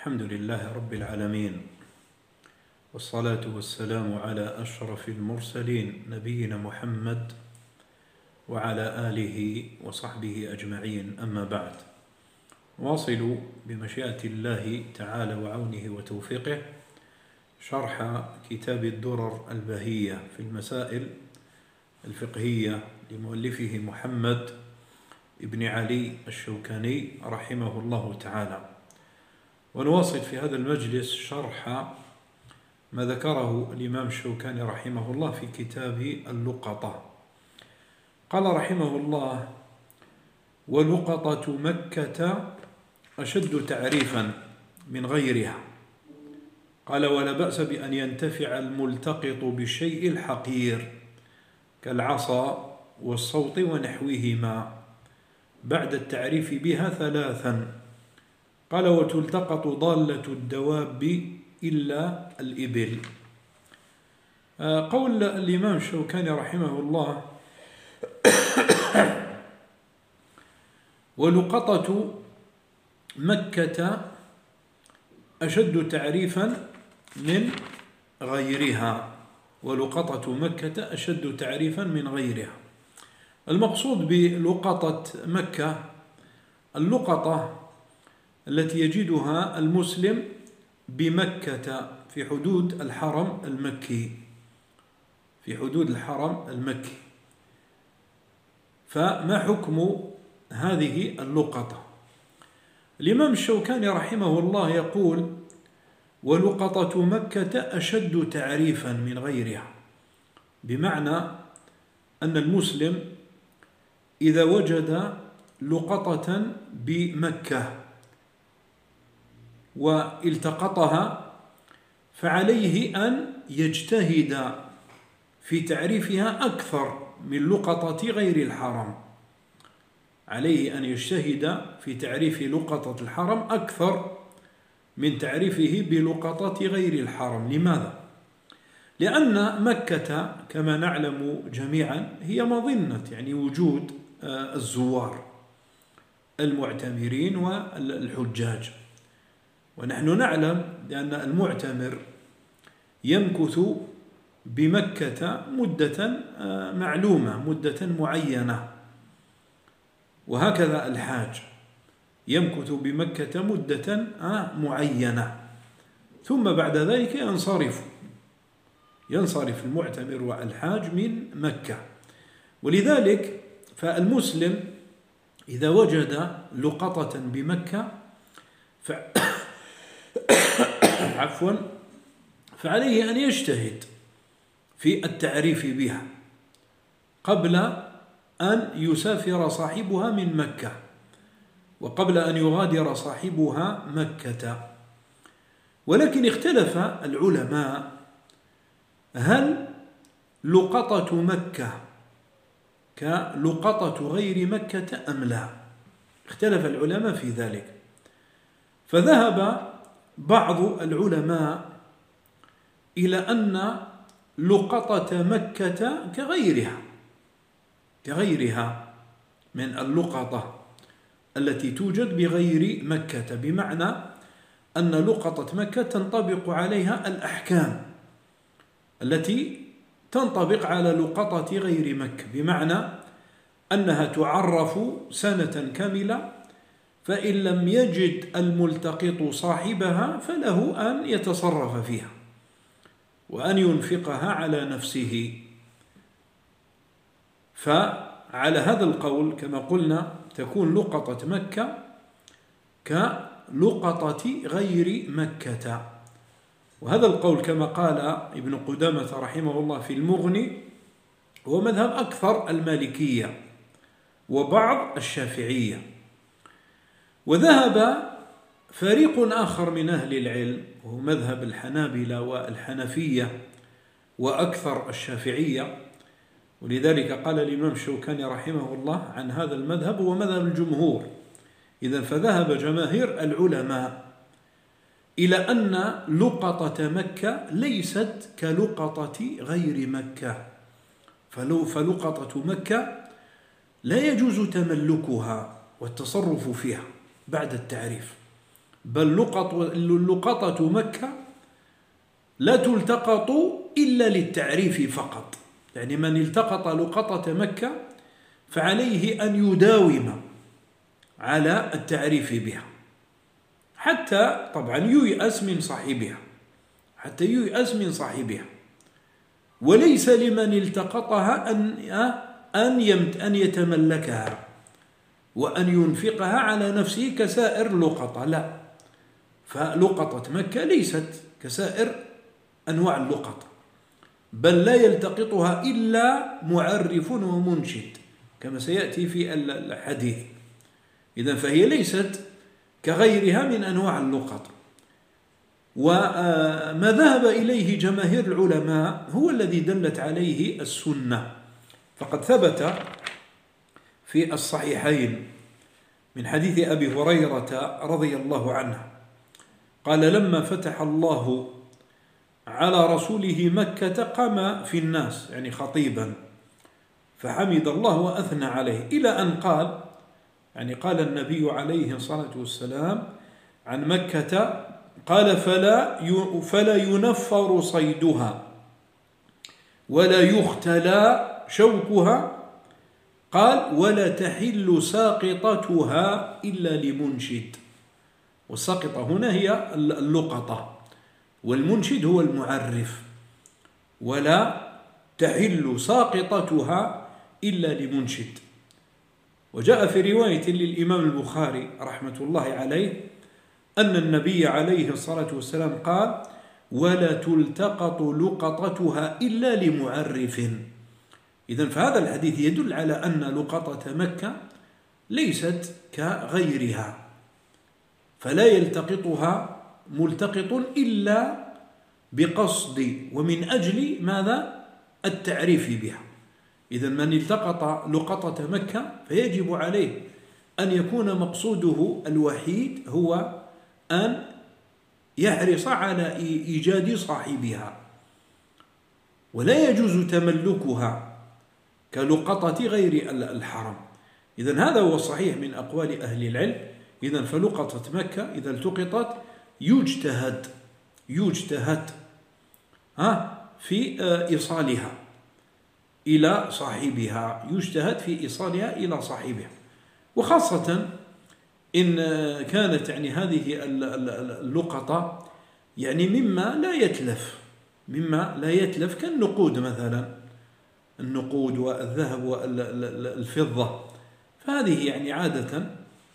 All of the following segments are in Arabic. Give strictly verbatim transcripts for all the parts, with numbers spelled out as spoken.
الحمد لله رب العالمين، والصلاة والسلام على أشرف المرسلين نبينا محمد وعلى آله وصحبه أجمعين. أما بعد، واصل بمشيئة الله تعالى وعونه وتوفيقه شرح كتاب الدرر البهية في المسائل الفقهية لمؤلفه محمد ابن علي الشوكاني رحمه الله تعالى. ونواصل في هذا المجلس شرح ما ذكره الإمام الشوكاني رحمه الله في كتاب اللقطة. قال رحمه الله: ولقطة مكة أشد تعريفا من غيرها. قال: ولا بأس بأن ينتفع الملتقط بالشيء الحقير كالعصا والصوت ونحوهما بعد التعريف بها ثلاثا. قال: وتلتقط ضالة الدواب إلا الإبل. قول الإمام الشوكاني رحمه الله: ولقطة مكة أشد تعريفا من غيرها. ولقطة مكة أشد تعريفا من غيرها. المقصود بلقطة مكة اللقطة التي يجدها المسلم بمكة في حدود الحرم المكي في حدود الحرم المكي. فما حكم هذه اللقطة؟ الإمام الشوكاني رحمه الله يقول: ولقطة مكة أشد تعريفا من غيرها، بمعنى أن المسلم إذا وجد لقطة بمكة والتقطها فعليه أن يجتهد في تعريفها أكثر من لقطة غير الحرم. عليه أن يجتهد في تعريف لقطة الحرم أكثر من تعريفه بلقطة غير الحرم. لماذا؟ لأن مكة كما نعلم جميعا هي مظنة يعني وجود الزوار المعتمرين والحجاج، ونحن نعلم بأن المعتمر يمكث بمكة مدة معلومة، مدة معينة، وهكذا الحاج يمكث بمكة مدة معينة، ثم بعد ذلك ينصرف ينصرف المعتمر والحاج من مكة. ولذلك فالمسلم إذا وجد لقطة بمكة ف... عفوا فعليه أن يجتهد في التعريف بها قبل أن يسافر صاحبها من مكة، وقبل أن يغادر صاحبها مكة. ولكن اختلف العلماء: هل لقطة مكة كلقطة غير مكة أم لا؟ اختلف العلماء في ذلك. فذهب بعض العلماء إلى أن لقطة مكة كغيرها كغيرها من اللقطة التي توجد بغير مكة، بمعنى أن لقطة مكة تنطبق عليها الأحكام التي تنطبق على لقطة غير مكة، بمعنى أنها تعرف سنة كاملة، فإن لم يجد الملتقط صاحبها فله أن يتصرف فيها وأن ينفقها على نفسه. فعلى هذا القول كما قلنا تكون لقطة مكة كلقطة غير مكة. وهذا القول كما قال ابن قدامة رحمه الله في المغني هو مذهب أكثر المالكية وبعض الشافعية. وذهب فريق آخر من أهل العلم وهو مذهب الحنابلة والحنفية وأكثر الشافعية. ولذلك قال الإمام الشوكاني رحمه الله عن هذا المذهب هو مذهب الجمهور. إذن فذهب جماهير العلماء إلى أن لقطة مكة ليست كلقطة غير مكة، فلو فلقطة مكة لا يجوز تملكها والتصرف فيها بعد التعريف، بل لقطة مكة لا تلتقط إلا للتعريف فقط. يعني من التقط لقطة مكة فعليه أن يداوم على التعريف بها، حتى طبعا ييأس من صاحبها، حتى ييأس من صاحبها. وليس لمن التقطها أن أن يتملكها وأن ينفقها على نفسه كسائر اللقطة، لا. فلقطة مكة ليست كسائر أنواع اللقطة، بل لا يلتقطها إلا معرف ومنشد كما سيأتي في الحديث. إذن فهي ليست كغيرها من أنواع اللقطة. وما ذهب إليه جماهير العلماء هو الذي دلت عليه السنة. فقد ثبت في الصحيحين من حديث أبي هريرة رضي الله عنه قال: لما فتح الله على رسوله مكة قام في الناس، يعني خطيبا، فحمد الله وأثنى عليه، إلى أن قال، يعني قال النبي عليه الصلاة والسلام عن مكة، قال: فلا فلا ينفر صيدها ولا يختلى شوكها، قال: ولا تحل ساقطتها إلا لمنشد. والساقطة هنا هي اللقطة، والمنشد هو المعرف. ولا تحل ساقطتها إلا لمنشد. وجاء في رواية للإمام البخاري رحمة الله عليه أن النبي عليه الصلاة والسلام قال: ولا تلتقط لقطتها إلا لمعرف. إذن فهذا الحديث يدل على أن لقطة مكة ليست كغيرها، فلا يلتقطها ملتقط إلا بقصد ومن أجل ماذا؟ التعريف بها. إذن من التقط لقطة مكة فيجب عليه أن يكون مقصوده الوحيد هو أن يحرص على إيجاد صاحبها، ولا يجوز تملكها كلقطة غير الحرم. إذن هذا هو الصحيح من أقوال أهل العلم. إذن فلقطة مكة إذا التقطت يجتهد يجتهد ها في إيصالها إلى صاحبها، يجتهد في إيصالها إلى صاحبها، وخاصة إن كانت يعني هذه اللقطة يعني مما لا يتلف مما لا يتلف كالنقود مثلا، النقود والذهب والفضة، فهذه يعني عادة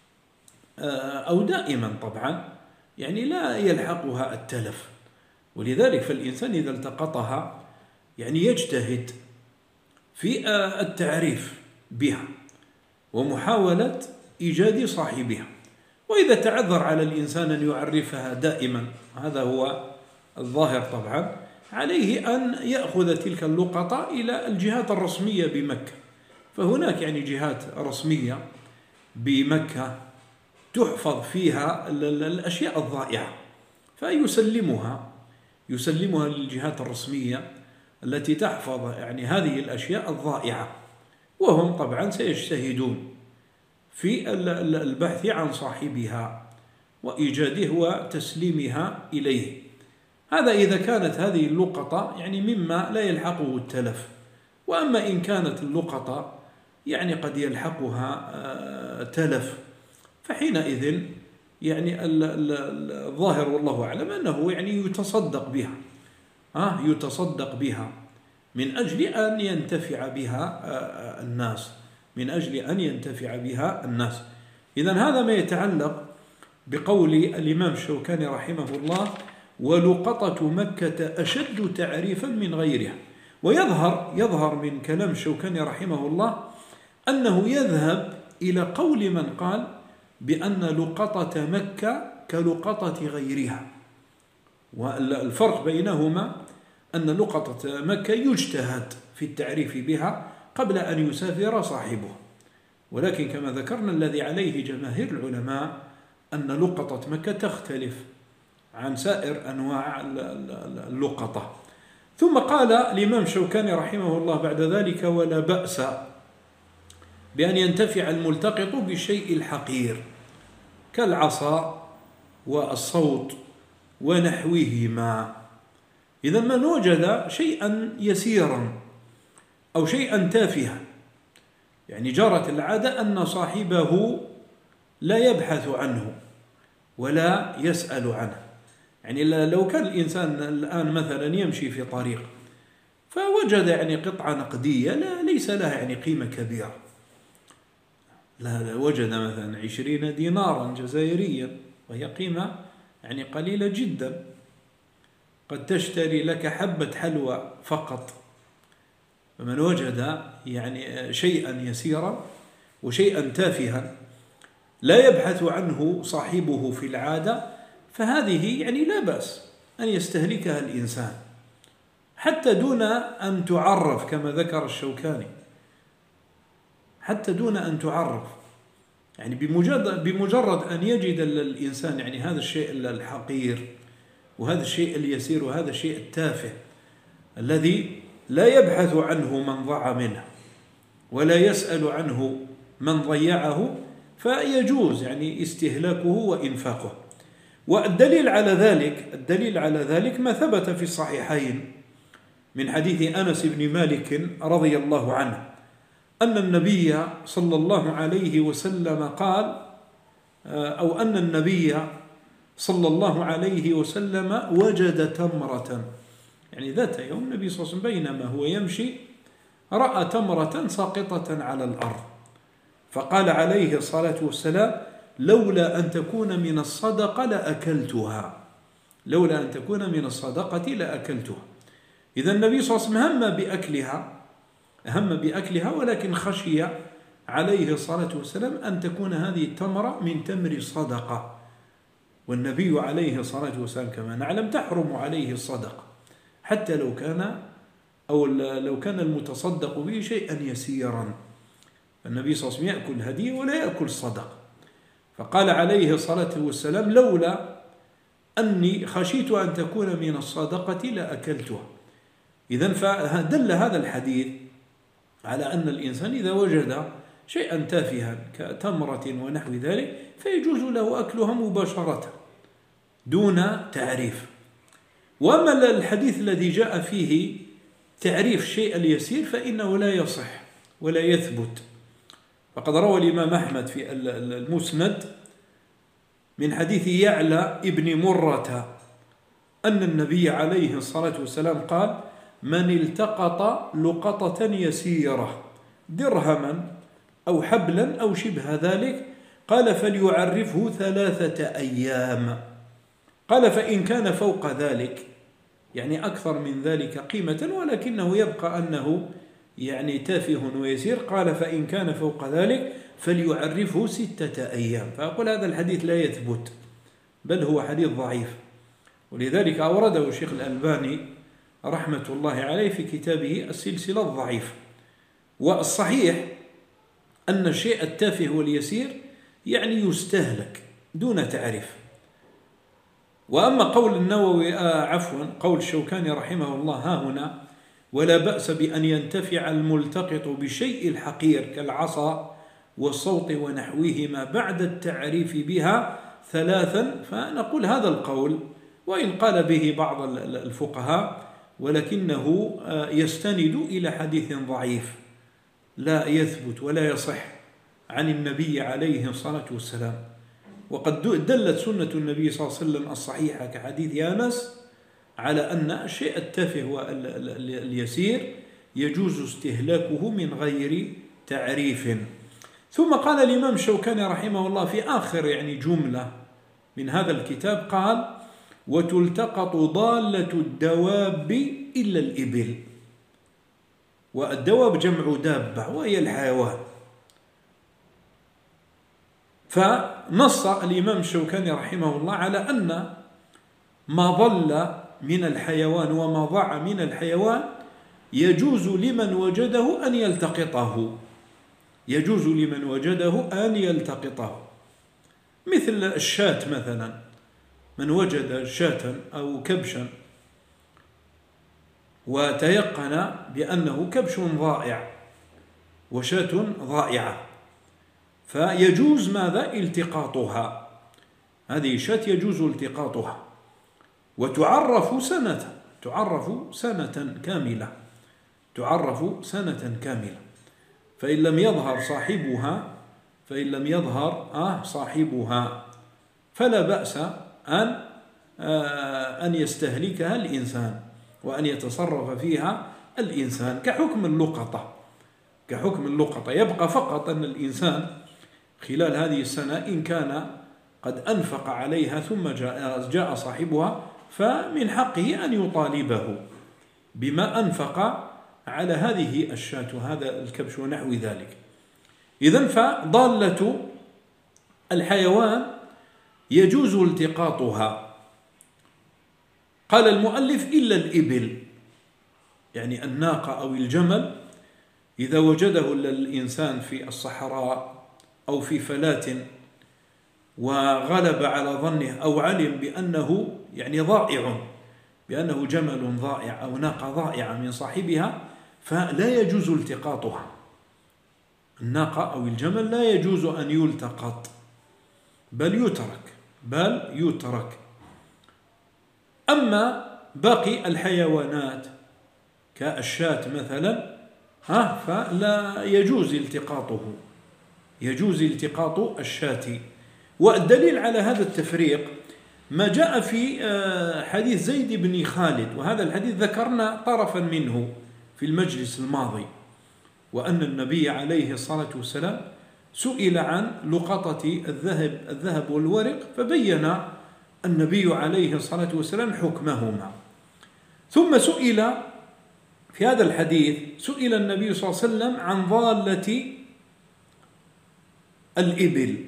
أو دائما طبعا يعني لا يلحقها التلف. ولذلك فالإنسان إذا التقطها يعني يجتهد في التعريف بها ومحاولة إيجاد صاحبها. وإذا تعذر على الإنسان أن يعرفها دائما، هذا هو الظاهر طبعا، عليه أن يأخذ تلك اللقطة إلى الجهات الرسمية بمكة. فهناك يعني جهات رسمية بمكة تحفظ فيها الأشياء الضائعة، فيسلمها يسلمها للجهات الرسمية التي تحفظ يعني هذه الأشياء الضائعة، وهم طبعا سيجتهدون في البحث عن صاحبها وإيجاده وتسليمها إليه. هذا إذا كانت هذه اللقطة يعني مما لا يلحقه التلف. وأما إن كانت اللقطة يعني قد يلحقها تلف، فحينئذ يعني الظاهر والله أعلم أنه يعني يتصدق بها ها يتصدق بها من أجل أن ينتفع بها الناس من أجل أن ينتفع بها الناس. إذن هذا ما يتعلق بقول الإمام الشوكاني رحمه الله: ولقطة مكة أشد تعريفا من غيرها. ويظهر يظهر من كلام الشوكاني رحمه الله أنه يذهب إلى قول من قال بأن لقطة مكة كلقطة غيرها. والفرق بينهما أن لقطة مكة يجتهد في التعريف بها قبل أن يسافر صاحبه، ولكن كما ذكرنا الذي عليه جماهير العلماء أن لقطة مكة تختلف عن سائر أنواع اللقطة. ثم قال الإمام الشوكاني رحمه الله بعد ذلك: ولا بأس بأن ينتفع الملتقط بالشيء الحقير كالعصا والصوت ونحوهما. إذا من وجد شيئا يسيرا أو شيئا تافها، يعني جرت العادة أن صاحبه لا يبحث عنه ولا يسأل عنه. يعني لو كان الإنسان الآن مثلا يمشي في طريق فوجد يعني قطعة نقدية لا ليس لها يعني قيمة كبيرة، لا وجد مثلا عشرين دينارا جزائريا وهي قيمة يعني قليلة جدا، قد تشتري لك حبة حلوى فقط. فمن وجد يعني شيئا يسيرا وشيئا تافها لا يبحث عنه صاحبه في العادة، فهذه يعني لا بأس أن يستهلكها الإنسان حتى دون أن تعرف، كما ذكر الشوكاني، حتى دون أن تعرف. يعني بمجرد, بمجرد أن يجد الإنسان يعني هذا الشيء الحقير وهذا الشيء اليسير وهذا الشيء التافه الذي لا يبحث عنه من ضاع منه ولا يسأل عنه من ضيعه، فيجوز يعني استهلاكه وإنفاقه. والدليل على ذلك الدليل على ذلك ما ثبت في الصحيحين من حديث أنس بن مالك رضي الله عنه أن النبي صلى الله عليه وسلم قال، أو أن النبي صلى الله عليه وسلم وجد تمرة، يعني ذات يوم النبي صلى الله عليه وسلم بينما هو يمشي رأى تمرة ساقطة على الأرض، فقال عليه الصلاة والسلام: لولا أن تكون من الصدقة لأكلتها، لولا أن تكون من الصدقة لأكلتها. إذا النبي صلى الله عليه وسلم هم بأكلها هم بأكلها ولكن خشي عليه الصلاة والسلام أن تكون هذه التمرة من تمر صدقة، والنبي عليه الصلاة والسلام كما نعلم تحرم عليه الصدقة حتى لو كان أو لو كان المتصدق به شيئا يسيرا. النبي صلى الله عليه وسلم يأكل هدية ولا يأكل صدقة، فقال عليه الصلاة والسلام: لولا أني خشيت أن تكون من الصدقة لأكلتها. إذن فدل هذا الحديث على أن الإنسان إذا وجد شيئا تافها كتمرة ونحو ذلك فيجوز له أكلها مباشرة دون تعريف. وأما الحديث الذي جاء فيه تعريف الشيء اليسير فإنه لا يصح ولا يثبت. فقد روى الإمام أحمد في المسند من حديث يعلى ابن مرة أن النبي عليه الصلاة والسلام قال: من التقط لقطة يسيرة درهما أو حبلا أو شبه ذلك قال فليعرفه ثلاثة أيام. قال فإن كان فوق ذلك يعني أكثر من ذلك قيمة ولكنه يبقى أنه يعني تافه ويسير قال فإن كان فوق ذلك فليعرفه ستة أيام. فأقول هذا الحديث لا يثبت بل هو حديث ضعيف، ولذلك أورده الشيخ الألباني رحمة الله عليه في كتابه السلسلة الضعيف. والصحيح أن الشيء التافه واليسير يعني يستهلك دون تعريف. وأما قول النووي آه عفوا قول الشوكاني رحمه الله ها هنا: ولا بأس بأن ينتفع الملتقط بشيء الحقير كالعصا والصوت ونحوهما بعد التعريف بها ثلاثا، فنقول هذا القول وإن قال به بعض الفقهاء ولكنه يستند إلى حديث ضعيف لا يثبت ولا يصح عن النبي عليه الصلاة والسلام. وقد دلت سنة النبي صلى الله عليه وسلم الصحيحة كحديث أنس على أن الشيء التافه واليسير يجوز استهلاكه من غير تعريف. ثم قال الإمام الشوكاني رحمه الله في آخر يعني جملة من هذا الكتاب قال: وتلتقط ضالة الدواب إلا الإبل. والدواب جمع دابة وهي الحيوان. فنص الإمام الشوكاني رحمه الله على أن ما ضل من الحيوان وما ضاع من الحيوان يجوز لمن وجده أن يلتقطه يجوز لمن وجده أن يلتقطه مثل الشاة مثلا، من وجد شاة أو كبشا وتيقن بأنه كبش ضائع وشاة ضائعة فيجوز ماذا؟ التقاطها. هذه شاة يجوز التقاطها وتعرف سنة تعرف سنة كاملة تعرف سنة كاملة فإن لم يظهر صاحبها فإن لم يظهر آه صاحبها فلا بأس أن آه أن يستهلكها الإنسان وأن يتصرف فيها الإنسان كحكم اللقطة كحكم اللقطة يبقى فقط أن الإنسان خلال هذه السنة إن كان قد أنفق عليها ثم جاء, جاء صاحبها فمن حقه أن يطالبه بما أنفق على هذه الشاة هذا الكبش ونحو ذلك. إذن فضالة الحيوان يجوز التقاطها. قال المؤلف إلا الإبل، يعني الناقة أو الجمل إذا وجده الإنسان في الصحراء أو في فلاة وغلب على ظنه أو علم بأنه يعني ضائع بأنه جمل ضائع أو ناقة ضائعة من صاحبها فلا يجوز التقاطها. الناقة أو الجمل لا يجوز أن يلتقط بل يترك بل يترك. أما باقي الحيوانات كالشاة مثلا ها فلا يجوز التقاطه يجوز التقاط الشاة. والدليل على هذا التفريق ما جاء في حديث زيد بن خالد، وهذا الحديث ذكرنا طرفا منه في المجلس الماضي، وأن النبي عليه الصلاة والسلام سئل عن لقطة الذهب الذهب والورق فبين النبي عليه الصلاة والسلام حكمهما. ثم سئل في هذا الحديث سئل النبي صلى الله عليه وسلم عن ضالة الإبل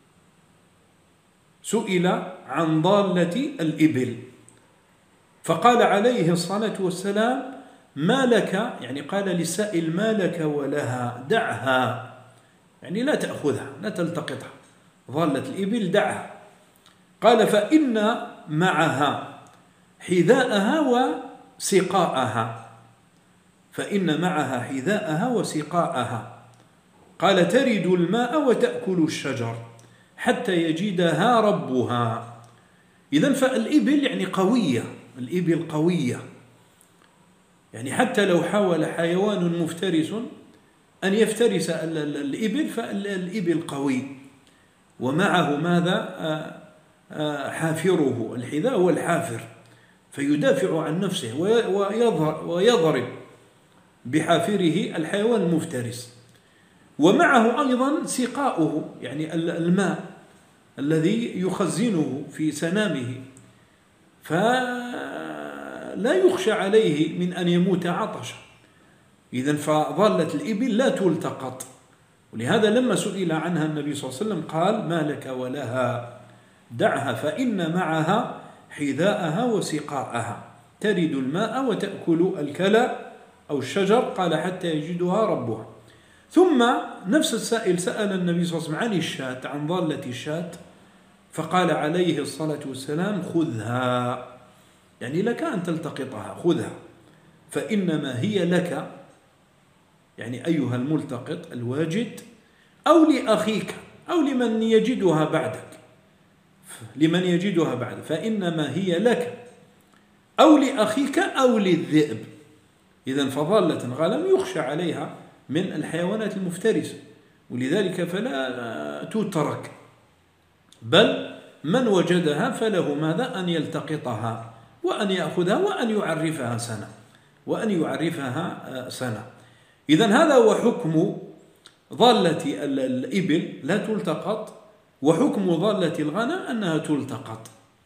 سئل عن ضالة الإبل فقال عليه الصلاة والسلام ما لك، يعني قال للسائل ما لك ولها، دعها، يعني لا تأخذها لا تلتقطها، ضالة الإبل دعها. قال فإن معها حذاءها وسقاءها فإن معها حذاءها وسقاءها قال ترد الماء وتأكل الشجر حتى يجدها ربها. إذن فالإبل يعني قوية، الإبل قوية، يعني حتى لو حاول حيوان مفترس أن يفترس الإبل فالإبل قوي ومعه ماذا؟ حافره، الحذاء هو الحافر فيدافع عن نفسه ويضرب بحافره الحيوان المفترس. ومعه أيضا سقاؤه، يعني الماء الذي يخزنه في سنامه فلا يخشى عليه من أن يموت عطشا. إذن فضالة الإبل لا تلتقط، ولهذا لما سئل عنها النبي صلى الله عليه وسلم قال ما لك ولها، دعها فإن معها حذاءها وسقاءها ترد الماء وتأكل الكلى أو الشجر قال حتى يجدها ربها. ثم نفس السائل سأل النبي صلى الله عليه وسلم عن الشاة، عن ضالة الشاة، فقال عليه الصلاة والسلام خذها، يعني لك أن تلتقطها، خذها فإنما هي لك، يعني أيها الملتقط الواجد، أو لأخيك أو لمن يجدها بعدك، لمن يجدها بعد فإنما هي لك أو لأخيك أو للذئب. إذن فضالة غنم يخشى عليها من الحيوانات المفترسة، ولذلك فلا تترك، بل من وجدها فله ماذا؟ أن يلتقطها وأن يأخذها وأن يعرفها سنة وأن يعرفها سنة. إذن هذا هو حكم ضالة الإبل لا تلتقط، وحكم ضالة الغنم أنها تلتقط.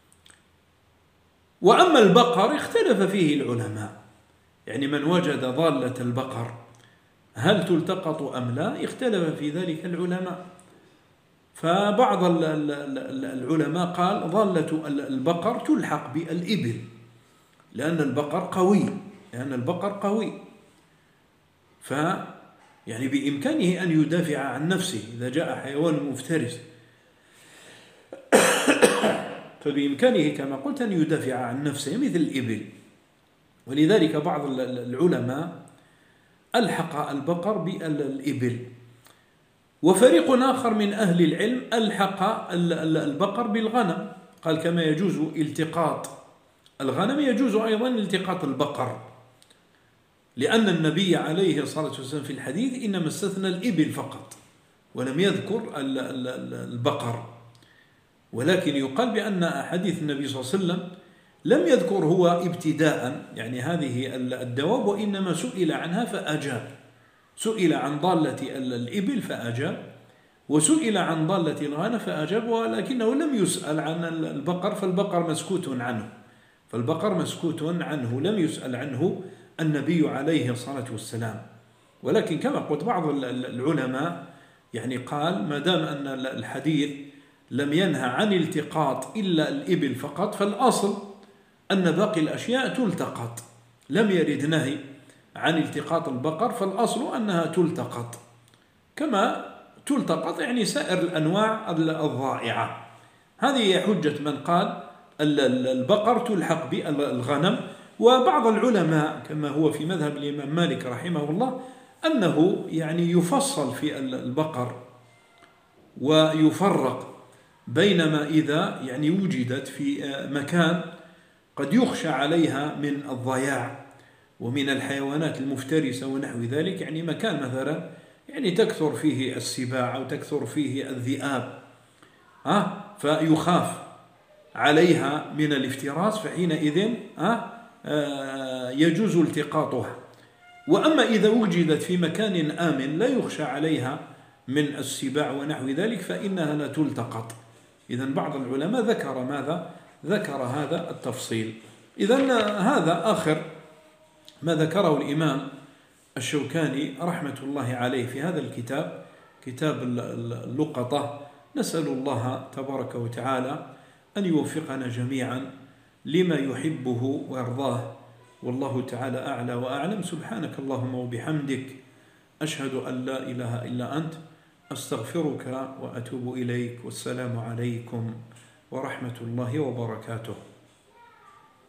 وأما البقر اختلف فيه العلماء، يعني من وجد ضالة البقر هل تلتقط أم لا اختلف في ذلك العلماء. فبعض العلماء قال ضالة البقر تلحق بالإبل لأن البقر قوي لأن البقر قوي ف يعني بإمكانه أن يدافع عن نفسه إذا جاء حيوان مفترس، فبإمكانه كما قلت أن يدافع عن نفسه مثل الإبل. ولذلك بعض العلماء ألحق البقر بالإبل. وفريق آخر من أهل العلم ألحق البقر بالغنم، قال كما يجوز التقاط الغنم يجوز أيضا التقاط البقر، لأن النبي عليه الصلاة والسلام في الحديث إنما استثنى الإبل فقط ولم يذكر البقر، ولكن يقال بأن حديث النبي صلى الله عليه وسلم لم يذكر هو ابتداء يعني هذه الدواب، وإنما سئل عنها فأجاب، سئل عن ضالة الإبل فأجاب، وسئل عن ضالة الغنم فأجاب، ولكنه لم يسأل عن البقر، فالبقر مسكوت عنه فالبقر مسكوت عنه لم يسأل عنه النبي عليه الصلاة والسلام. ولكن كما قلت بعض العلماء يعني قال ما دام أن الحديث لم ينهى عن التقاط إلا الإبل فقط، فالأصل أن باقي الأشياء تلتقط، لم يرد نهي عن التقاط البقر، فالأصل أنها تلتقط كما تلتقط يعني سائر الأنواع الضائعة. هذه حجة من قال البقر تلحق بالغنم. وبعض العلماء كما هو في مذهب الإمام مالك رحمه الله أنه يعني يفصل في البقر ويفرق، بينما إذا يعني وجدت في مكان قد يخشى عليها من الضياع ومن الحيوانات المفترسة ونحو ذلك، يعني مكان مثلا يعني تكثر فيه السباع أو تكثر فيه الذئاب ها فيخاف عليها من الافتراس، فحينئذ ها يجوز التقاطها. وأما إذا وجدت في مكان آمن لا يخشى عليها من السباع ونحو ذلك فإنها لا تلتقط. إذن بعض العلماء ذكر ماذا؟ ذكر هذا التفصيل. إذن هذا آخر ما ذكره الإمام الشوكاني رحمة الله عليه في هذا الكتاب، كتاب اللقطة. نسأل الله تبارك وتعالى أن يوفقنا جميعا لما يحبه ويرضاه، والله تعالى أعلى وأعلم. سبحانك اللهم وبحمدك أشهد أن لا إله إلا أنت أستغفرك وأتوب إليك، والسلام عليكم ورحمة الله وبركاته.